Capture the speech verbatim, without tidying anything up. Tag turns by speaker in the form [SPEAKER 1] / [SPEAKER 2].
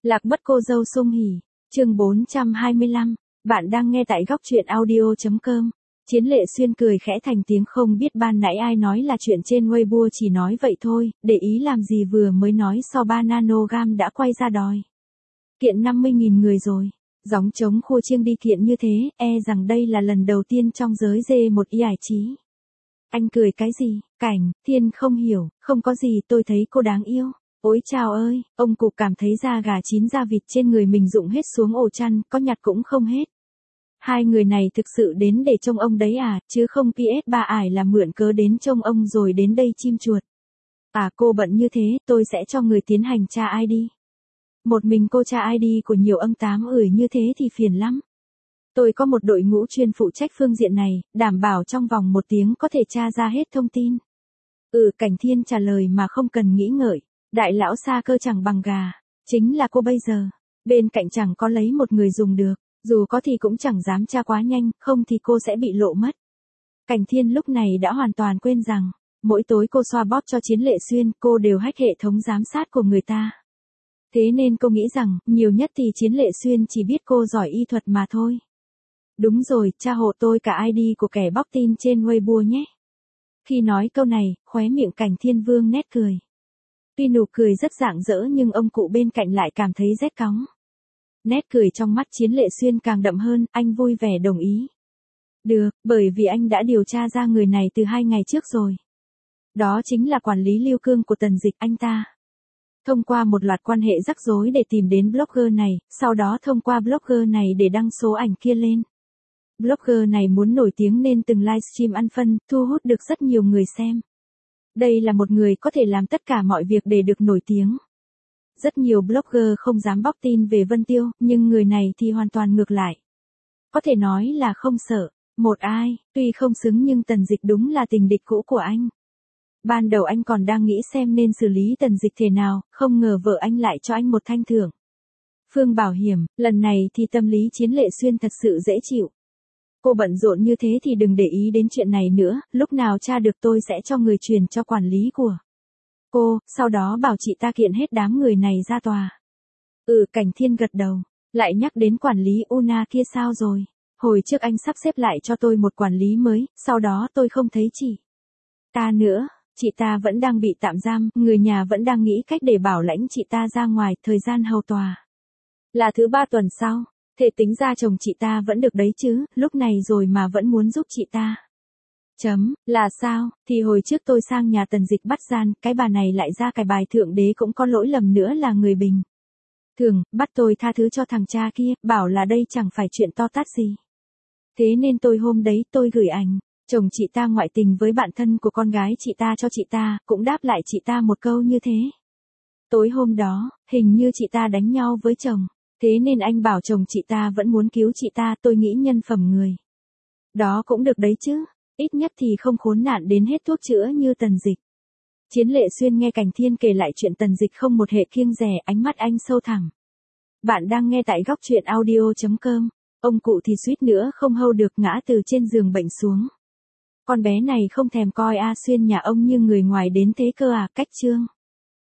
[SPEAKER 1] Lạc mất cô dâu Sung Hỉ, chương bốn trăm hai mươi lăm, bạn đang nghe tại góc truyện audio.com. Chiến Lệ Xuyên cười khẽ thành tiếng, không biết ban nãy ai nói là chuyện trên Weibo, chỉ nói vậy thôi, để ý làm gì, vừa mới nói so ba nanogam đã quay ra đòi kiện năm mươi nghìn người rồi. Gióng trống khua chiêng đi kiện như thế, e rằng đây là lần đầu tiên trong giới dê một y ải trí. Anh cười cái gì? Cảnh Thiên không hiểu, không có gì, tôi thấy cô đáng yêu. Ôi chào ơi, ông cụ cảm thấy da gà chín da vịt trên người mình rụng hết xuống ổ chăn, có nhặt cũng không hết. Hai người này thực sự đến để trông ông đấy à, chứ không pê ét ba ải là mượn cớ đến trông ông rồi đến đây chim chuột. À, cô bận như thế, tôi sẽ cho người tiến hành tra i đê. Một mình cô tra i đê của nhiều ông tám ửi như thế thì phiền lắm. Tôi có một đội ngũ chuyên phụ trách phương diện này, đảm bảo trong vòng một tiếng có thể tra ra hết thông tin. Ừ, Cảnh Thiên trả lời mà không cần nghĩ ngợi. Đại lão xa cơ chẳng bằng gà. Chính là cô bây giờ. Bên cạnh chẳng có lấy một người dùng được. Dù có thì cũng chẳng dám tra quá nhanh, không thì cô sẽ bị lộ mất. Cảnh Thiên lúc này đã hoàn toàn quên rằng, mỗi tối cô xoa bóp cho Chiến Lệ Xuyên, cô đều hack hệ thống giám sát của người ta. Thế nên cô nghĩ rằng, nhiều nhất thì Chiến Lệ Xuyên chỉ biết cô giỏi y thuật mà thôi. Đúng rồi, tra hộ tôi cả i đê của kẻ bóc tin trên Weibo nhé. Khi nói câu này, khóe miệng Cảnh Thiên vương nét cười. Tuy nụ cười rất rạng rỡ nhưng ông cụ bên cạnh lại cảm thấy rét cóng. Nét cười trong mắt Chiến Lệ Xuyên càng đậm hơn, anh vui vẻ đồng ý. Được, bởi vì anh đã điều tra ra người này từ hai ngày trước rồi. Đó chính là quản lý Lưu Cương của Tần Dịch, anh ta. Thông qua một loạt quan hệ rắc rối để tìm đến blogger này, sau đó thông qua blogger này để đăng số ảnh kia lên. Blogger này muốn nổi tiếng nên từng livestream ăn phân, thu hút được rất nhiều người xem. Đây là một người có thể làm tất cả mọi việc để được nổi tiếng. Rất nhiều blogger không dám bóc tin về Vân Tiêu, nhưng người này thì hoàn toàn ngược lại. Có thể nói là không sợ. Một ai, tuy không xứng nhưng Tần Dịch đúng là tình địch cũ của anh. Ban đầu anh còn đang nghĩ xem nên xử lý Tần Dịch thế nào, không ngờ vợ anh lại cho anh một thanh thưởng. Phương bảo hiểm, lần này thì tâm lý Chiến Lệ Xuyên thật sự dễ chịu. Cô bận rộn như thế thì đừng để ý đến chuyện này nữa, lúc nào tra được tôi sẽ cho người truyền cho quản lý của cô, sau đó bảo chị ta kiện hết đám người này ra tòa. Ừ, Cảnh Thiên gật đầu, lại nhắc đến quản lý Una kia sao rồi? Hồi trước anh sắp xếp lại cho tôi một quản lý mới, sau đó tôi không thấy chị ta nữa, chị ta vẫn đang bị tạm giam, người nhà vẫn đang nghĩ cách để bảo lãnh chị ta ra ngoài, thời gian hầu tòa là thứ ba tuần sau. Thể tính ra chồng chị ta vẫn được đấy chứ, lúc này rồi mà vẫn muốn giúp chị ta. Chấm, là sao, thì hồi trước tôi sang nhà Tần Dịch bắt gian, cái bà này lại ra cái bài thượng đế cũng có lỗi lầm nữa là người bình thường, bắt tôi tha thứ cho thằng cha kia, bảo là đây chẳng phải chuyện to tát gì. Thế nên tôi hôm đấy tôi gửi ảnh, chồng chị ta ngoại tình với bạn thân của con gái chị ta cho chị ta, cũng đáp lại chị ta một câu như thế. Tối hôm đó, hình như chị ta đánh nhau với chồng. Thế nên anh bảo chồng chị ta vẫn muốn cứu chị ta, tôi nghĩ nhân phẩm người đó cũng được đấy chứ, ít nhất thì không khốn nạn đến hết thuốc chữa như Tần Dịch. Chiến Lệ Xuyên nghe Cảnh Thiên kể lại chuyện Tần Dịch không một hệ kiêng dè, ánh mắt anh sâu thẳm. Bạn đang nghe tại góc truyện audio.com. Ông cụ thì suýt nữa không hâu được ngã từ trên giường bệnh xuống. Con bé này không thèm coi A Xuyên nhà ông như người ngoài đến thế cơ à, cách trương.